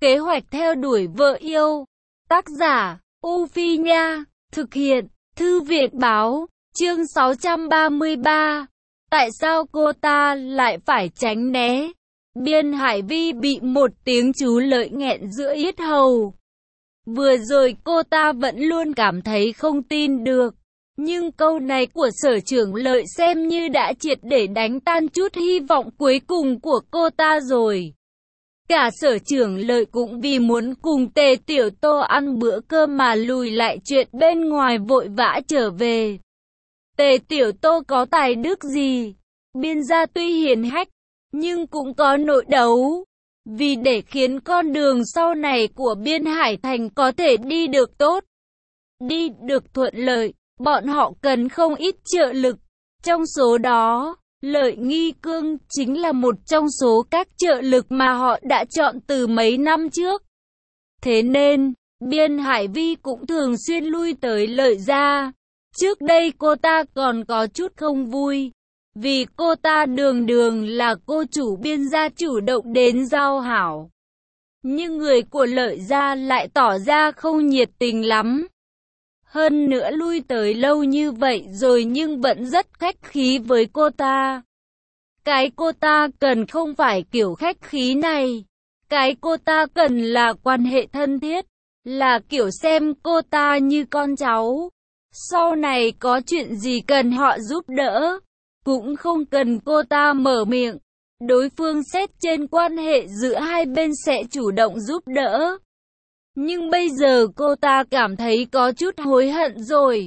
Kế hoạch theo đuổi vợ yêu. Tác giả, U Phi Nha. Thực hiện, Thư viện Báo. Chương 633. Tại sao cô ta lại phải tránh né? Biên Hải Vi bị một tiếng chú lợi nghẹn giữa yết hầu. Vừa rồi cô ta vẫn luôn cảm thấy không tin được. Nhưng câu này của Sở Trưởng Lợi xem như đã triệt để đánh tan chút hy vọng cuối cùng của cô ta rồi. Cả Sở Trưởng Lợi cũng vì muốn cùng Tề Tiểu Tô ăn bữa cơm mà lùi lại chuyện bên ngoài vội vã trở về. Tề Tiểu Tô có tài đức gì? Biên gia tuy hiền hách, nhưng cũng có nội đấu. Vì để khiến con đường sau này của Biên Hải Thành có thể đi được tốt, đi được thuận lợi, bọn họ cần không ít trợ lực. Trong số đó, Lợi Nghi Cương chính là một trong số các trợ lực mà họ đã chọn từ mấy năm trước. Thế nên, Biên Hải Vi cũng thường xuyên lui tới Lợi gia. Trước đây cô ta còn có chút không vui, vì cô ta đường đường là cô chủ Biên gia chủ động đến giao hảo. Nhưng người của Lợi gia lại tỏ ra không nhiệt tình lắm. Hơn nữa lui tới lâu như vậy rồi nhưng vẫn rất khách khí với cô ta. Cái cô ta cần không phải kiểu khách khí này. Cái cô ta cần là quan hệ thân thiết, là kiểu xem cô ta như con cháu. Sau này có chuyện gì cần họ giúp đỡ, cũng không cần cô ta mở miệng. Đối phương xét trên quan hệ giữa hai bên sẽ chủ động giúp đỡ. Nhưng bây giờ cô ta cảm thấy có chút hối hận rồi.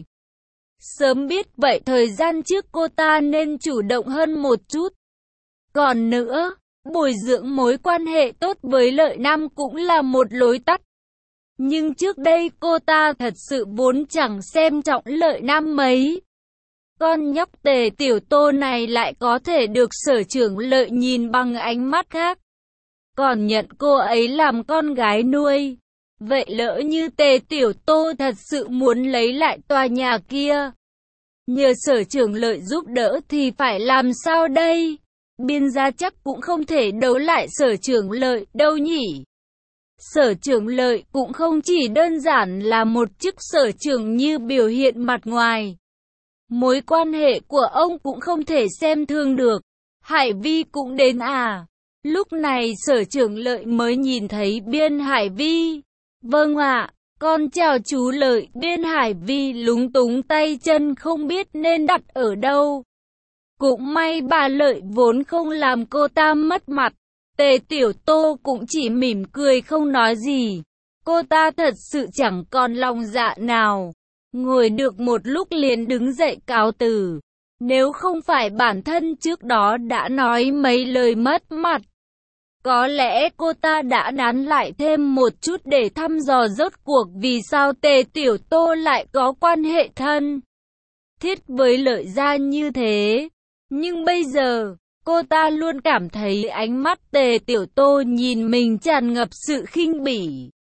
Sớm biết vậy thời gian trước cô ta nên chủ động hơn một chút. Còn nữa, bồi dưỡng mối quan hệ tốt với Lợi Nam cũng là một lối tắt. Nhưng trước đây cô ta thật sự vốn chẳng xem trọng Lợi Nam mấy. Con nhóc Tề Tiểu Tô này lại có thể được Sở Trưởng Lợi nhìn bằng ánh mắt khác, còn nhận cô ấy làm con gái nuôi. Vậy lỡ như Tề Tiểu Tô thật sự muốn lấy lại tòa nhà kia, nhờ Sở Trưởng Lợi giúp đỡ thì phải làm sao đây? Biên gia chắc cũng không thể đấu lại Sở Trưởng Lợi đâu nhỉ. Sở Trưởng Lợi cũng không chỉ đơn giản là một chức sở trưởng như biểu hiện mặt ngoài. Mối quan hệ của ông cũng không thể xem thường được. Hải Vi cũng đến à? Lúc này Sở Trưởng Lợi mới nhìn thấy Biên Hải Vi. Vâng ạ, con chào chú Lợi. Biên Hải Vi lúng túng tay chân không biết nên đặt ở đâu. Cũng may bà Lợi vốn không làm cô ta mất mặt. Tề Tiểu Tô cũng chỉ mỉm cười không nói gì. Cô ta thật sự chẳng còn lòng dạ nào. Ngồi được một lúc liền đứng dậy cáo từ. Nếu không phải bản thân trước đó đã nói mấy lời mất mặt, có lẽ cô ta đã nán lại thêm một chút để thăm dò rốt cuộc vì sao Tề Tiểu Tô lại có quan hệ thân thiết với Lợi gia như thế. Nhưng bây giờ, cô ta luôn cảm thấy ánh mắt Tề Tiểu Tô nhìn mình tràn ngập sự khinh bỉ.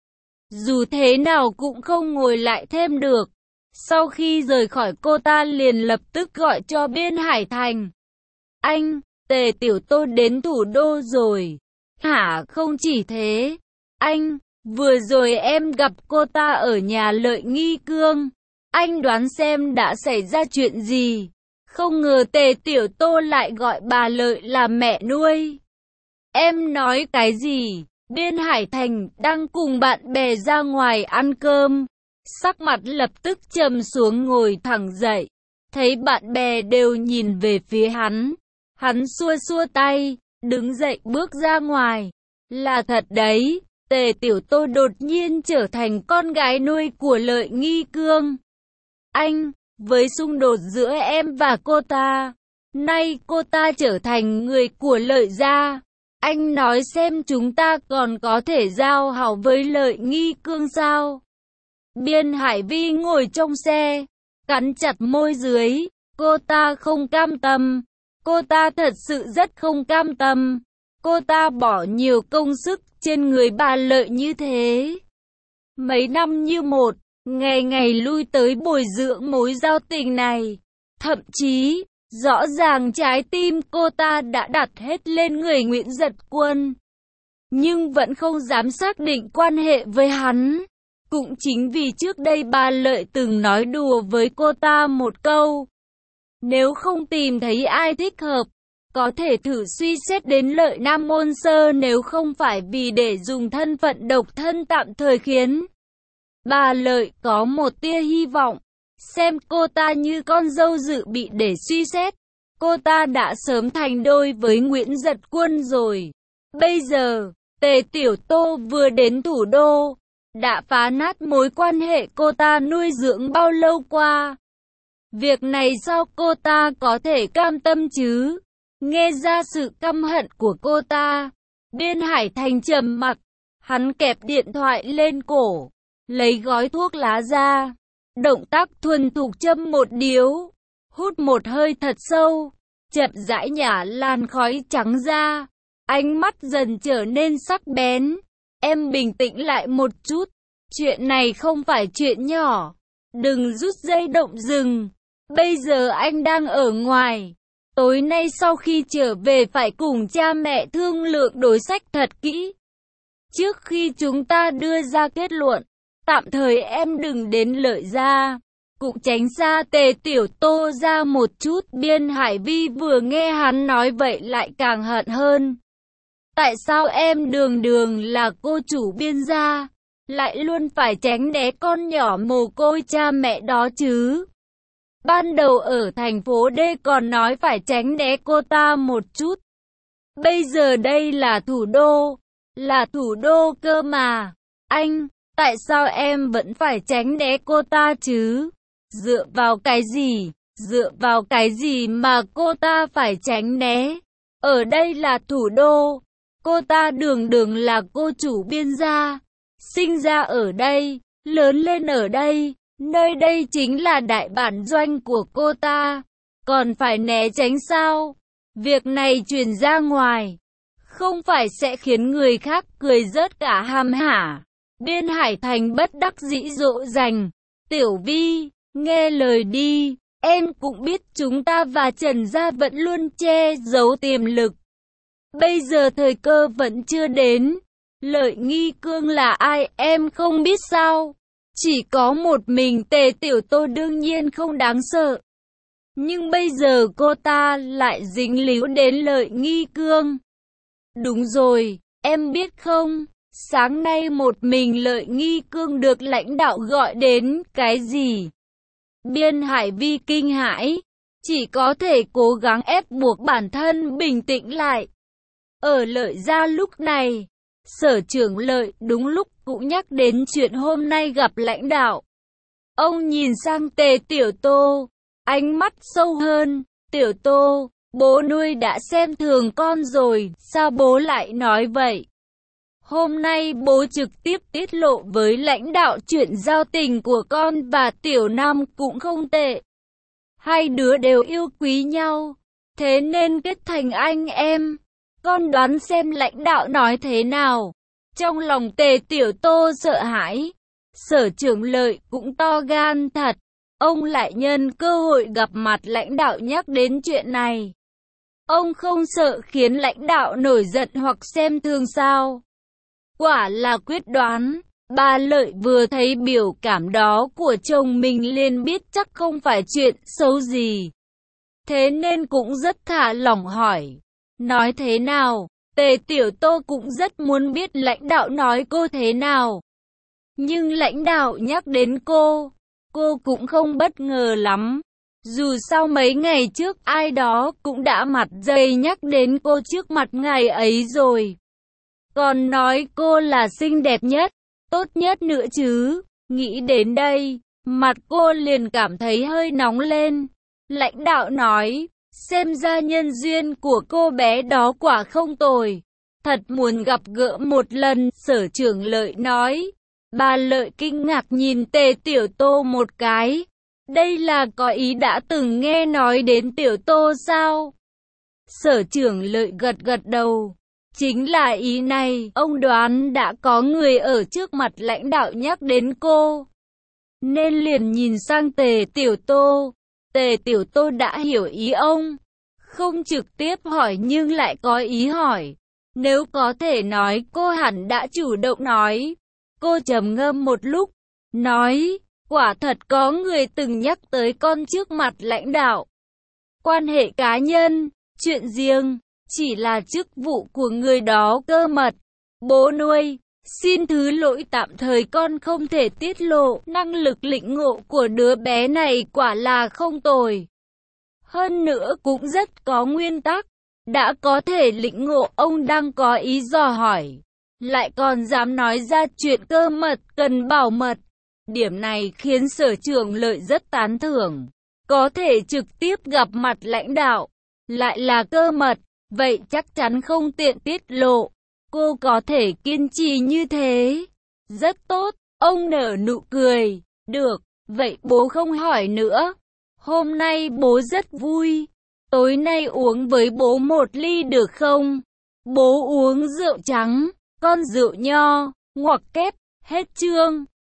Dù thế nào cũng không ngồi lại thêm được. Sau khi rời khỏi cô ta liền lập tức gọi cho Biên Hải Thành. Anh, Tề Tiểu Tô đến thủ đô rồi. Hả, không chỉ thế. Anh, vừa rồi em gặp cô ta ở nhà Lợi Nghi Cương. Anh đoán xem đã xảy ra chuyện gì. Không ngờ Tề Tiểu Tô lại gọi bà Lợi là mẹ nuôi. Em nói cái gì? Biên Hải Thành đang cùng bạn bè ra ngoài ăn cơm. Sắc mặt lập tức trầm xuống ngồi thẳng dậy. Thấy bạn bè đều nhìn về phía hắn. Hắn xua xua tay, đứng dậy bước ra ngoài. Là thật đấy, Tề Tiểu Tô đột nhiên trở thành con gái nuôi của Lợi Nghi Cương. Anh, với xung đột giữa em và cô ta, nay cô ta trở thành người của Lợi gia. Anh nói xem chúng ta còn có thể giao hảo với Lợi Nghi Cương sao? Biên Hải Vi ngồi trong xe, cắn chặt môi dưới. Cô ta không cam tâm. Cô ta thật sự rất không cam tâm. Cô ta bỏ nhiều công sức trên người bà Lợi như thế. Mấy năm như một, ngày ngày lui tới bồi dưỡng mối giao tình này. Thậm chí, rõ ràng trái tim cô ta đã đặt hết lên người Nguyễn Giật Quân. nhưng vẫn không dám xác định quan hệ với hắn. Cũng chính vì trước đây bà Lợi từng nói đùa với cô ta một câu. Nếu không tìm thấy ai thích hợp, có thể thử suy xét đến Lợi Nam Môn Sơ, nếu không phải vì để dùng thân phận độc thân tạm thời khiến bà Lợi có một tia hy vọng. Xem cô ta như con dâu dự bị để suy xét. Cô ta đã sớm thành đôi với Nguyễn Giật Quân rồi. Bây giờ, Tề Tiểu Tô vừa đến thủ đô, đã phá nát mối quan hệ cô ta nuôi dưỡng bao lâu qua. Việc này sao cô ta có thể cam tâm chứ? Nghe ra sự căm hận của cô ta, Biên Hải Thành trầm mặc, hắn kẹp điện thoại lên cổ, lấy gói thuốc lá ra, động tác thuần thục châm một điếu, hút một hơi thật sâu, chậm rãi nhả làn khói trắng ra, ánh mắt dần trở nên sắc bén. Em bình tĩnh lại một chút, chuyện này không phải chuyện nhỏ, đừng rút dây động rừng. Bây giờ anh đang ở ngoài, tối nay sau khi trở về phải cùng cha mẹ thương lượng đối sách thật kỹ. Trước khi chúng ta đưa ra kết luận, tạm thời em đừng đến Lợi gia, cũng tránh xa Tề Tiểu Tô ra một chút. Biên Hải Vi vừa nghe hắn nói vậy lại càng hận hơn. Tại sao em đường đường là cô chủ Biên gia, lại luôn phải tránh né con nhỏ mồ côi cha mẹ đó chứ? Ban đầu ở thành phố D còn nói phải tránh né cô ta một chút. Bây giờ đây là thủ đô cơ mà. Anh, tại sao em vẫn phải tránh né cô ta chứ? Dựa vào cái gì mà cô ta phải tránh né? Ở đây là thủ đô, cô ta đường đường là cô chủ Biên gia, sinh ra ở đây, lớn lên ở đây. Nơi đây chính là đại bản doanh của cô ta, còn phải né tránh sao? Việc này truyền ra ngoài, không phải sẽ khiến người khác cười rớt cả hàm hả? Biên Hải Thành bất đắc dĩ dỗ dành. Tiểu Vi, nghe lời đi, em cũng biết chúng ta và Trần gia vẫn luôn che giấu tiềm lực. Bây giờ thời cơ vẫn chưa đến. Lợi Nghi Cương là ai em không biết sao? Chỉ có một mình Tề Tiểu Tô đương nhiên không đáng sợ. Nhưng bây giờ cô ta lại dính líu đến Lợi Nghi Cương. Đúng rồi, em biết không, sáng nay một mình Lợi Nghi Cương được lãnh đạo gọi đến, cái gì? Biên Hải Vi kinh hãi, chỉ có thể cố gắng ép buộc bản thân bình tĩnh lại. Ở Lợi gia lúc này, Sở trưởng Lợi đúng lúc cũng nhắc đến chuyện hôm nay gặp lãnh đạo. Ông nhìn sang Tề Tiểu Tô, ánh mắt sâu hơn. Tiểu Tô, bố nuôi đã xem thường con rồi, sao bố lại nói vậy? Hôm nay bố trực tiếp tiết lộ với lãnh đạo chuyện giao tình của con và Tiểu Nam cũng không tệ. Hai đứa đều yêu quý nhau, thế nên kết thành anh em. Con đoán xem lãnh đạo nói thế nào? Trong lòng Tề Tiểu Tô sợ hãi. Sở trưởng Lợi cũng to gan thật. Ông lại nhân cơ hội gặp mặt lãnh đạo nhắc đến chuyện này. Ông không sợ khiến lãnh đạo nổi giận hoặc xem thường sao? Quả là quyết đoán. Bà Lợi vừa thấy biểu cảm đó của chồng mình liền biết chắc không phải chuyện xấu gì. Thế nên cũng rất thả lỏng hỏi. Nói thế nào? Tề Tiểu Tô cũng rất muốn biết lãnh đạo nói cô thế nào. Nhưng lãnh đạo nhắc đến cô cũng không bất ngờ lắm. Dù sao mấy ngày trước ai đó cũng đã mặt dày nhắc đến cô trước mặt ngày ấy rồi. Còn nói cô là xinh đẹp nhất, tốt nhất nữa chứ. Nghĩ đến đây, mặt cô liền cảm thấy hơi nóng lên. Lãnh đạo nói, xem ra nhân duyên của cô bé đó quả không tồi. Thật muốn gặp gỡ một lần, Sở trưởng Lợi nói. Bà Lợi kinh ngạc nhìn Tề Tiểu Tô một cái. Đây là có ý đã từng nghe nói đến Tiểu Tô sao? Sở trưởng Lợi gật gật đầu. Chính là ý này, ông đoán đã có người ở trước mặt lãnh đạo nhắc đến cô. Nên liền nhìn sang Tề Tiểu Tô. Tề Tiểu Tô đã hiểu ý ông. Không trực tiếp hỏi nhưng lại có ý hỏi. Nếu có thể nói cô hẳn đã chủ động nói. Cô trầm ngâm một lúc, nói, quả thật có người từng nhắc tới con trước mặt lãnh đạo. Quan hệ cá nhân, chuyện riêng, chỉ là chức vụ của người đó cơ mật. Bố nuôi, xin thứ lỗi tạm thời con không thể tiết lộ. Năng lực lĩnh ngộ của đứa bé này quả là không tồi. Hơn nữa cũng rất có nguyên tắc. Đã có thể lĩnh ngộ, ông đang có ý dò hỏi. Lại còn dám nói ra chuyện cơ mật cần bảo mật. Điểm này khiến Sở Trưởng Lợi rất tán thưởng. Có thể trực tiếp gặp mặt lãnh đạo, lại là cơ mật, vậy chắc chắn không tiện tiết lộ. Cô có thể kiên trì như thế. Rất tốt, ông nở nụ cười. Được, vậy bố không hỏi nữa. Hôm nay bố rất vui. Tối nay uống với bố một ly được không? Bố uống rượu trắng, con rượu nho, ngoặc kép, hết chương.